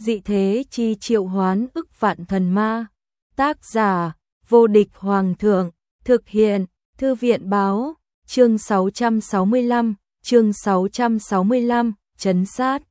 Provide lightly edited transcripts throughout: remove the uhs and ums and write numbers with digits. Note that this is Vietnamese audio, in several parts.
dị thế chi triệu hoán ức vạn thần ma. Tác giả, vô địch hoàng thượng, thực hiện, thư viện báo, chương 665, trấn sát.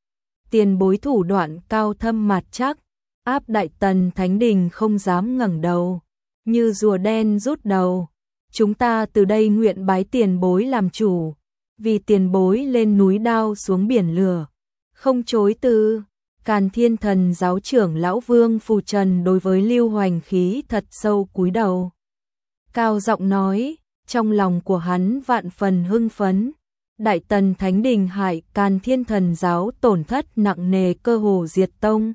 Tiền bối thủ đoạn cao thâm mặt chắc, áp Đại Tần Thánh Đình không dám ngẩng đầu, như rùa đen rút đầu. Chúng ta từ đây nguyện bái tiền bối làm chủ, vì tiền bối lên núi đao xuống biển lửa, không chối từ. Càn Thiên Thần giáo trưởng lão Vương Phù Trần đối với Lưu Hoành Khí thật sâu cúi đầu, cao giọng nói, trong lòng của hắn vạn phần hưng phấn. Đại Tần Thánh Đình hại Càn Thiên Thần giáo tổn thất nặng nề, cơ hồ diệt tông.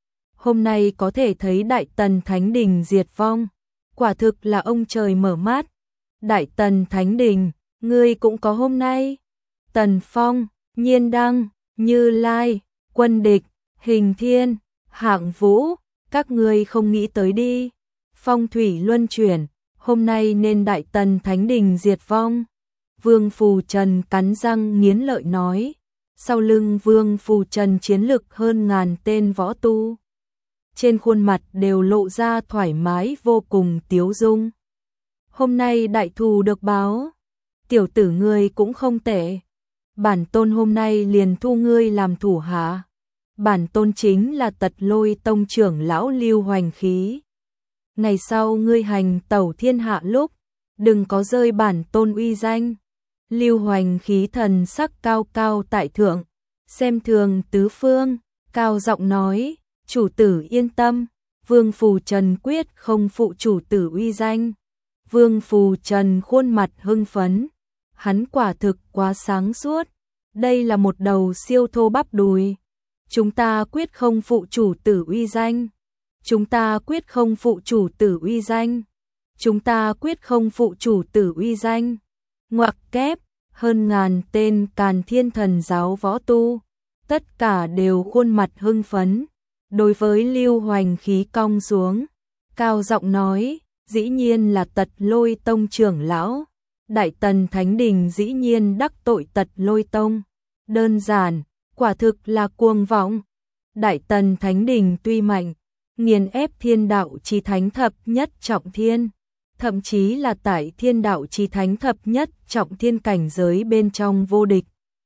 Hôm nay có thể thấy Đại Tần Thánh Đình diệt vong, quả thực là ông trời mở mắt. Đại Tần Thánh Đình, ngươi cũng có hôm nay. Tần Phong, Nhiên Đăng, Như Lai, Quân Địch, Hình Thiên, Hạng Vũ, các ngươi không nghĩ tới đi. Phong thủy luân chuyển, hôm nay nên Đại Tần Thánh Đình diệt vong. Vương Phù Trần cắn răng nghiến lợi nói. Sau lưng Vương Phù Trần chiến lực hơn ngàn tên võ tu, trên khuôn mặt đều lộ ra thoải mái vô cùng tiếu dung. Hôm nay đại thù được báo, tiểu tử ngươi cũng không tệ. Bản tôn hôm nay liền thu ngươi làm thủ hạ. Bản tôn chính là Tật Lôi Tông trưởng lão Lưu Hoành Khí. Ngày sau ngươi hành tẩu thiên hạ lúc, đừng có rơi bản tôn uy danh. Lưu Hoành Khí thần sắc cao cao tại thượng, xem thường tứ phương, cao giọng nói, chủ tử yên tâm, Vương Phù Trần quyết không phụ chủ tử uy danh. Vương Phù Trần khuôn mặt hưng phấn, hắn quả thực quá sáng suốt, đây là một đầu siêu thô bắp đùi. Chúng ta quyết không phụ chủ tử uy danh. Chúng ta quyết không phụ chủ tử uy danh. Chúng ta quyết không phụ chủ tử uy danh. Ngoặc kép, hơn ngàn tên Càn Thiên Thần giáo võ tu, tất cả đều khuôn mặt hưng phấn. Đối với Lưu Hoành Khí cong xuống, cao giọng nói, dĩ nhiên là Tật Lôi Tông trưởng lão. Đại Tần Thánh Đình dĩ nhiên đắc tội Tật Lôi Tông. Đơn giản, quả thực là cuồng vọng. Đại Tần Thánh Đình tuy mạnh, nghiền ép Thiên Đạo Chí Thánh thập nhất trọng thiên, thậm chí là tại Thiên Đạo Chí Thánh thập nhất trọng thiên cảnh giới bên trong vô địch,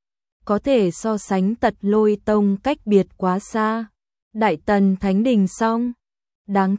có thể so sánh Tật Lôi Tông cách biệt quá xa. Đại Tần Thánh Đình xong, đáng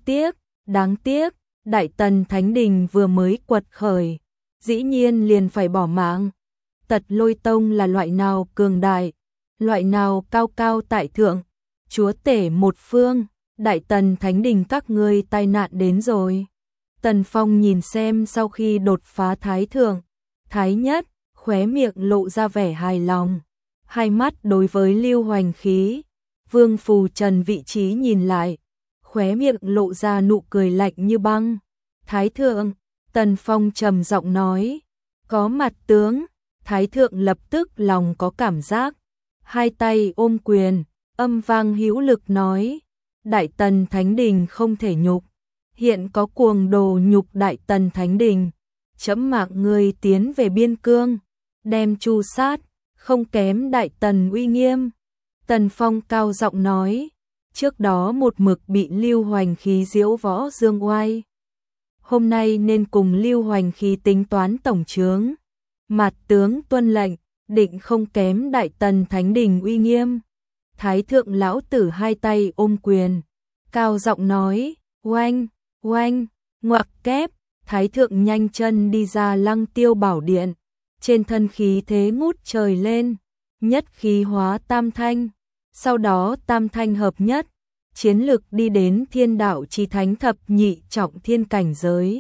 tiếc, Đại Tần Thánh Đình vừa mới quật khởi, dĩ nhiên liền phải bỏ mạng. Tật Lôi Tông là loại nào cường đại, loại nào cao cao tại thượng, chúa tể một phương. Đại Tần Thánh Đình các ngươi tai nạn đến rồi. Tần Phong nhìn xem sau khi đột phá Thái Thượng, Thái Nhất, khóe miệng lộ ra vẻ hài lòng, hai mắt đối với Lưu Hoành Khí, Vương Phù Trần vị trí nhìn lại, khóe miệng lộ ra nụ cười lạnh như băng. Thái Thượng, Tần Phong trầm giọng nói, có mặt tướng. Thái Thượng lập tức lòng có cảm giác, hai tay ôm quyền, âm vang hữu lực nói, Đại Tần Thánh Đình không thể nhục, hiện có cuồng đồ nhục Đại Tần Thánh Đình, chấm mạc người tiến về biên cương, đem tru sát, không kém Đại Tần uy nghiêm. Tần Phong cao giọng nói, trước đó một mực bị Lưu Hoành Khí diễu võ dương oai, hôm nay nên cùng Lưu Hoành Khí tính toán tổng chướng. Mặt tướng tuân lệnh, định không kém Đại Tần Thánh Đình uy nghiêm. Thái Thượng lão tử hai tay ôm quyền, cao giọng nói, oanh, oanh, ngoặc kép. Thái Thượng nhanh chân đi ra Lăng Tiêu Bảo Điện, trên thân khí thế ngút trời lên, nhất khí hóa tam thanh, sau đó tam thanh hợp nhất, chiến lực đi đến Thiên Đạo Chí Thánh thập nhị trọng thiên cảnh giới.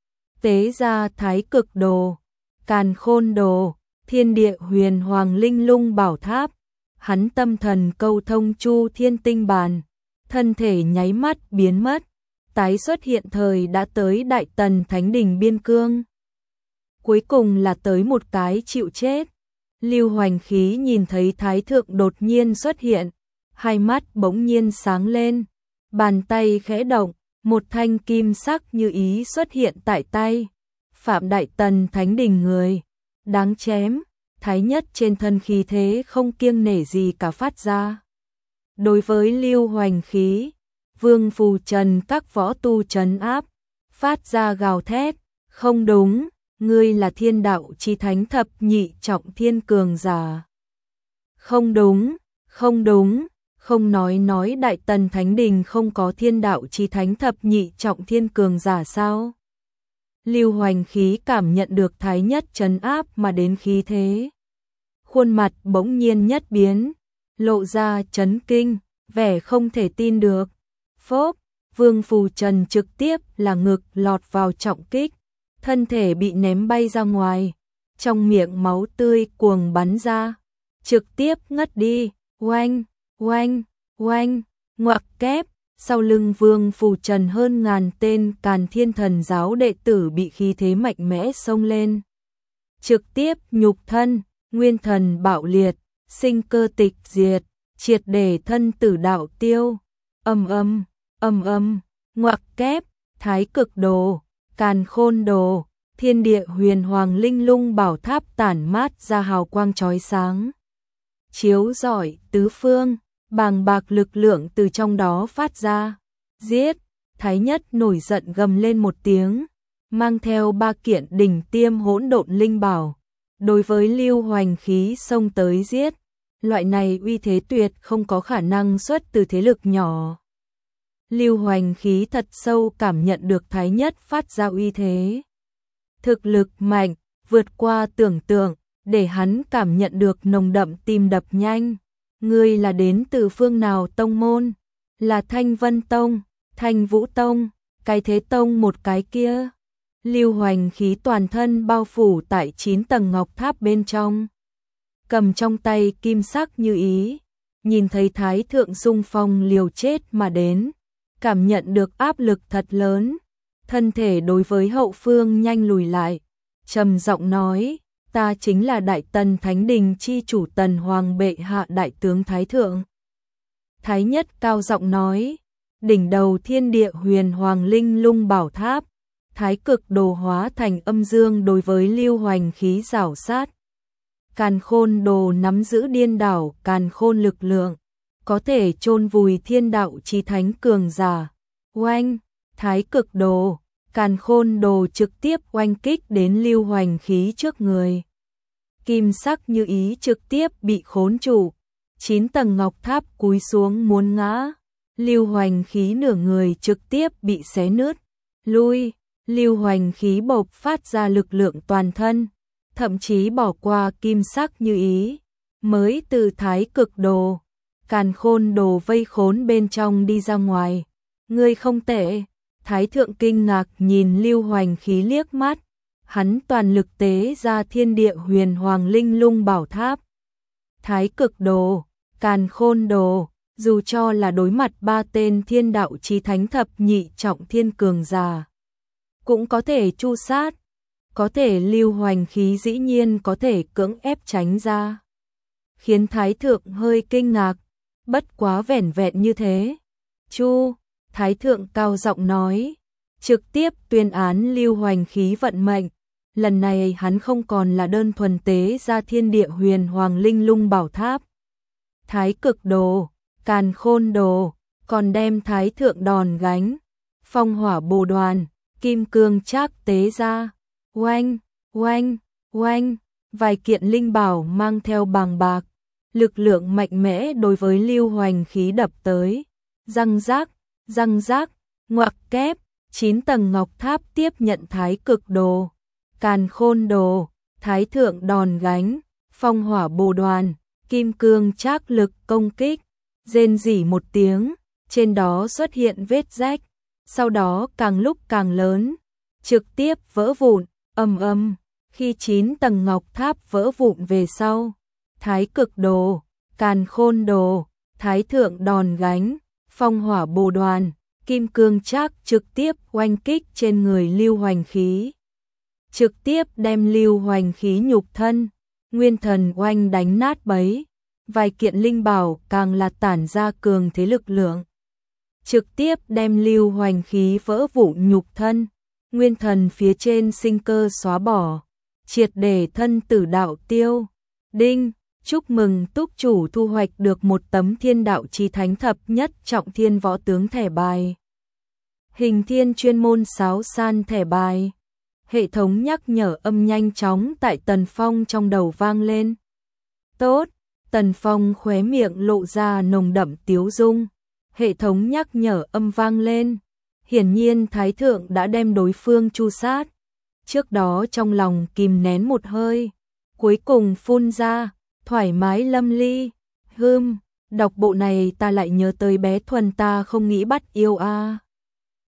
Tế ra Thái Cực Đồ, Càn Khôn Đồ, Thiên Địa Huyền Hoàng Linh Lung Bảo Tháp, hắn tâm thần câu thông Chu Thiên Tinh Bàn, thân thể nháy mắt biến mất, tái xuất hiện thời đã tới Đại Tần Thánh Đình biên cương. Cuối cùng là tới một cái chịu chết. Lưu Hoành Khí nhìn thấy Thái Thượng đột nhiên xuất hiện, hai mắt bỗng nhiên sáng lên, bàn tay khẽ động, một thanh kim sắc như ý xuất hiện tại tay. Phạm Đại Tần Thánh Đình người, đáng chém. Thái Nhất trên thân khí thế không kiêng nể gì cả phát ra. Đối với Lưu Hoành Khí, Vương Phù Trần các võ tu trấn áp, phát ra gào thét, không đúng, ngươi là thiên đạo chí thánh thập nhị trọng thiên cường giả. Không đúng, không đúng, không nói Đại Tần Thánh Đình không có thiên đạo chí thánh thập nhị trọng thiên cường giả sao? Lưu Hoành Khí cảm nhận được thái nhất trấn áp mà đến khí thế. Khuôn mặt bỗng nhiên nhất biến, lộ ra chấn kinh, vẻ không thể tin được. Phốp, Vương Phù Trần trực tiếp là ngực lọt vào trọng kích, thân thể bị ném bay ra ngoài, trong miệng máu tươi cuồng bắn ra, trực tiếp ngất đi, oanh, oanh, oanh, ngoặc kép, sau lưng Vương Phù Trần hơn ngàn tên Càn Thiên Thần giáo đệ tử bị khí thế mạnh mẽ xông lên. Trực tiếp nhục thân, nguyên thần bạo liệt, sinh cơ tịch diệt, triệt để thân tử đạo tiêu, ngoặc kép, thái cực đồ, càn khôn đồ, thiên địa huyền hoàng linh lung bảo tháp tản mát ra hào quang chói sáng. Chiếu rọi tứ phương, bàng bạc lực lượng từ trong đó phát ra. Giết, thái nhất nổi giận gầm lên một tiếng, mang theo 3 kiện đỉnh tiêm hỗn độn linh bảo. Đối với Lưu Hoành Khí xông tới giết, loại này uy thế tuyệt không có khả năng xuất từ thế lực nhỏ. Lưu Hoành Khí thật sâu cảm nhận được thái nhất phát ra uy thế. Thực lực mạnh, vượt qua tưởng tượng, để hắn cảm nhận được nồng đậm tim đập nhanh. Ngươi là đến từ phương nào tông môn? Là Thanh Vân Tông, Thanh Vũ Tông, cái thế tông một cái kia. Lưu Hoành Khí toàn thân bao phủ tại 9 tầng ngọc tháp bên trong. Cầm trong tay kim sắc như ý, nhìn thấy thái thượng xung phong liều chết mà đến, cảm nhận được áp lực thật lớn, thân thể đối với hậu phương nhanh lùi lại, trầm giọng nói, ta chính là Đại Tần Thánh Đình chi chủ Tần Hoàng bệ hạ đại tướng thái thượng. Thái nhất cao giọng nói, đỉnh đầu thiên địa huyền hoàng linh lung bảo tháp, thái cực đồ hóa thành âm dương đối với Lưu Hoành Khí rảo sát. Càn khôn đồ nắm giữ điên đảo càn khôn lực lượng, có thể chôn vùi thiên đạo chí thánh cường giả. Oanh, thái cực đồ, càn khôn đồ trực tiếp oanh kích đến Lưu Hoành Khí trước người. Kim sắc như ý trực tiếp bị khốn trụ, 9 tầng ngọc tháp cúi xuống muốn ngã. Lưu Hoành Khí nửa người trực tiếp bị xé nứt. Lui, Lưu Hoành Khí bộc phát ra lực lượng toàn thân, thậm chí bỏ qua kim sắc như ý, mới từ thái cực đồ, càn khôn đồ vây khốn bên trong đi ra ngoài. Ngươi không tệ. Thái thượng kinh ngạc nhìn Lưu Hoành Khí liếc mắt, hắn toàn lực tế ra thiên địa huyền hoàng linh lung bảo tháp. Thái cực đồ, càn khôn đồ, dù cho là đối mặt 3 tên thiên đạo chí thánh thập nhị trọng thiên cường giả, cũng có thể chu sát. Có thể Lưu Hoành Khí dĩ nhiên có thể cưỡng ép tránh ra, khiến thái thượng hơi kinh ngạc, bất quá vẻn vẹn như thế. Chu, thái thượng cao giọng nói, trực tiếp tuyên án Lưu Hoành Khí vận mệnh. Lần này hắn không còn là đơn thuần tế ra thiên địa huyền hoàng linh lung bảo tháp, thái cực đồ, càn khôn đồ, còn đem thái thượng đòn gánh, phong hỏa bồ đoàn, kim cương trác tế ra. Oanh, oanh, oanh, vài kiện linh bảo mang theo bàng bạc, lực lượng mạnh mẽ đối với Lưu Hoành Khí đập tới. Răng rác, ngoặc kép, 9 tầng ngọc tháp tiếp nhận thái cực đồ, càn khôn đồ, thái thượng đòn gánh, phong hỏa bồ đoàn, kim cương trác lực công kích. Rên rỉ một tiếng, trên đó xuất hiện vết rách, sau đó càng lúc càng lớn, trực tiếp vỡ vụn. Khi 9 tầng ngọc tháp vỡ vụn về sau, thái cực đồ, càn khôn đồ, thái thượng đòn gánh, phong hỏa bồ đoàn, kim cương trác trực tiếp oanh kích trên người Lưu Hoành Khí, trực tiếp đem Lưu Hoành Khí nhục thân, nguyên thần oanh đánh nát bấy. Vài kiện linh bảo càng là tản ra cường thế lực lượng, trực tiếp đem Lưu Hoành Khí vỡ vụn nhục thân, nguyên thần phía trên sinh cơ xóa bỏ, triệt để thân tử đạo tiêu. Đinh, Chúc mừng túc chủ thu hoạch được một tấm thiên đạo chí thánh thập nhất trọng thiên võ tướng thẻ bài. Hình thiên chuyên môn sáo san thẻ bài. Hệ thống nhắc nhở âm nhanh chóng tại Tần Phong trong đầu vang lên. Tốt, Tần Phong khóe miệng lộ ra nồng đậm tiếu dung. Hệ thống nhắc nhở âm vang lên. Hiển nhiên Thái Thượng đã đem đối phương tru sát. Trước đó trong lòng kìm nén một hơi, cuối cùng phun ra, thoải mái lâm ly. Đọc bộ này ta lại nhớ tới bé Thuần ta không nghĩ bắt yêu a.